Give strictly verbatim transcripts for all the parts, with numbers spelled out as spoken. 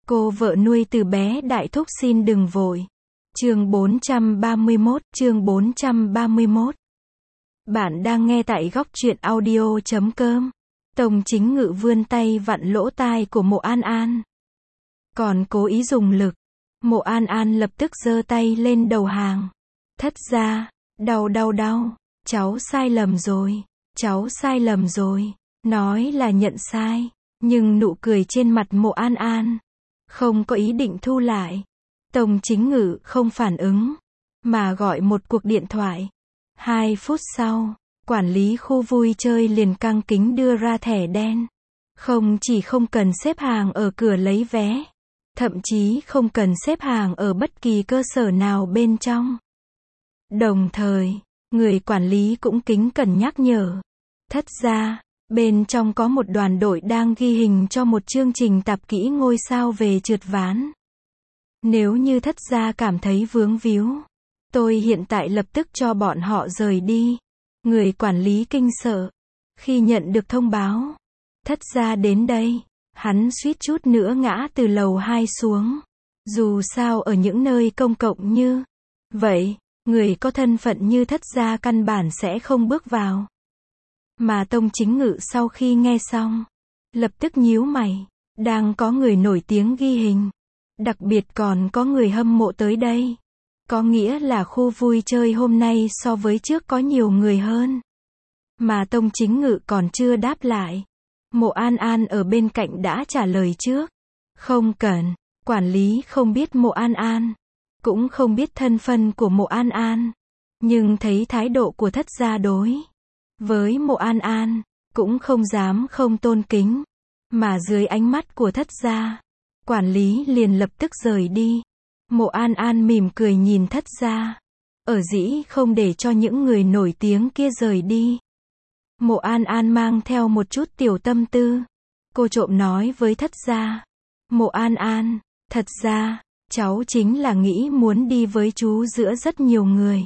Cô vợ nuôi từ bé đại thúc xin đừng vội. Chương bốn trăm ba mươi mốt, chương bốn trăm ba mươi mốt. Bạn đang nghe tại góc truyện audio chấm com. Tông Chính Ngự vươn tay vặn lỗ tai của Mộ An An. Còn cố ý dùng lực. Mộ An An lập tức giơ tay lên đầu hàng. Thất gia, đau đau đau, cháu sai lầm rồi, cháu sai lầm rồi. Nói là nhận sai, nhưng nụ cười trên mặt Mộ An An không có ý định thu lại. Tông Chính Ngự không phản ứng, mà gọi một cuộc điện thoại. Hai phút sau, quản lý khu vui chơi liền căng kính đưa ra thẻ đen. Không chỉ không cần xếp hàng ở cửa lấy vé, thậm chí không cần xếp hàng ở bất kỳ cơ sở nào bên trong. Đồng thời, người quản lý cũng kính cẩn nhắc nhở. Thất gia, bên trong có một đoàn đội đang ghi hình cho một chương trình tạp kỹ ngôi sao về trượt ván. Nếu như thất gia cảm thấy vướng víu, tôi hiện tại lập tức cho bọn họ rời đi. Người quản lý kinh sợ. Khi nhận được thông báo, thất gia đến đây, hắn suýt chút nữa ngã từ lầu hai xuống. Dù sao ở những nơi công cộng như vậy, người có thân phận như thất gia căn bản sẽ không bước vào. Mà Tông Chính Ngự sau khi nghe xong, lập tức nhíu mày. Đang có người nổi tiếng ghi hình, đặc biệt còn có người hâm mộ tới đây. Có nghĩa là khu vui chơi hôm nay so với trước có nhiều người hơn. Mà Tông Chính Ngự còn chưa đáp lại. Mộ An An ở bên cạnh đã trả lời trước. Không cần, quản lý không biết Mộ An An, cũng không biết thân phận của Mộ An An. Nhưng thấy thái độ của thất gia đối với Mộ An An, cũng không dám không tôn kính. Mà dưới ánh mắt của thất gia, quản lý liền lập tức rời đi. Mộ An An mỉm cười nhìn thất gia. Ở dĩ không để cho những người nổi tiếng kia rời đi. Mộ An An mang theo một chút tiểu tâm tư. Cô trộm nói với thất gia. Mộ An An, thật ra, cháu chính là nghĩ muốn đi với chú giữa rất nhiều người.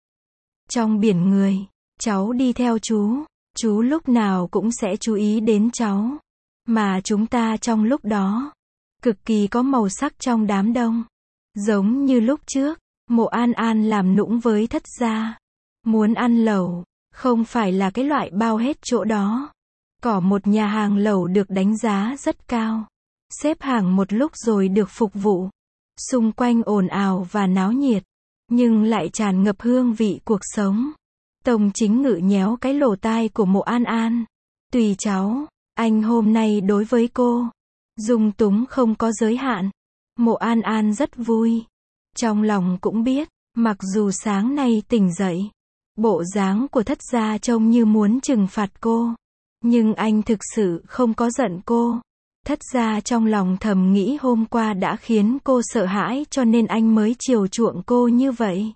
Trong biển người, cháu đi theo chú, chú lúc nào cũng sẽ chú ý đến cháu. Mà chúng ta trong lúc đó, cực kỳ có màu sắc trong đám đông. Giống như lúc trước, Mộ An An làm nũng với thất gia. Muốn ăn lẩu, không phải là cái loại bao hết chỗ đó. Có một nhà hàng lẩu được đánh giá rất cao. Xếp hàng một lúc rồi được phục vụ. Xung quanh ồn ào và náo nhiệt, nhưng lại tràn ngập hương vị cuộc sống. Tông Chính Ngự nhéo cái lỗ tai của Mộ An An. Tùy cháu, anh hôm nay đối với cô, dung túng không có giới hạn. Mộ An An rất vui. Trong lòng cũng biết, mặc dù sáng nay tỉnh dậy, bộ dáng của thất gia trông như muốn trừng phạt cô. Nhưng anh thực sự không có giận cô. Thất gia trong lòng thầm nghĩ hôm qua đã khiến cô sợ hãi cho nên anh mới chiều chuộng cô như vậy.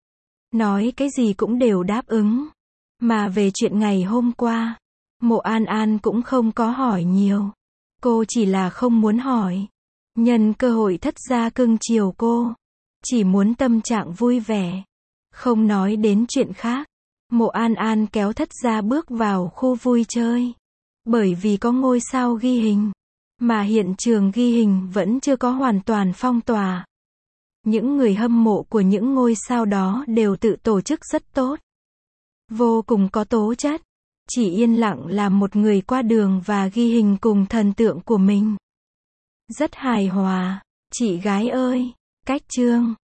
Nói cái gì cũng đều đáp ứng. Mà về chuyện ngày hôm qua, Mộ An An cũng không có hỏi nhiều. Cô chỉ là không muốn hỏi. Nhân cơ hội thất gia cưng chiều cô, chỉ muốn tâm trạng vui vẻ, không nói đến chuyện khác. Mộ An An kéo thất gia bước vào khu vui chơi. Bởi vì có ngôi sao ghi hình, mà hiện trường ghi hình vẫn chưa có hoàn toàn phong tỏa. Những người hâm mộ của những ngôi sao đó đều tự tổ chức rất tốt, vô cùng có tố chất. Chỉ yên lặng làm một người qua đường và ghi hình cùng thần tượng của mình. Rất hài hòa. Chị gái ơi, cách chương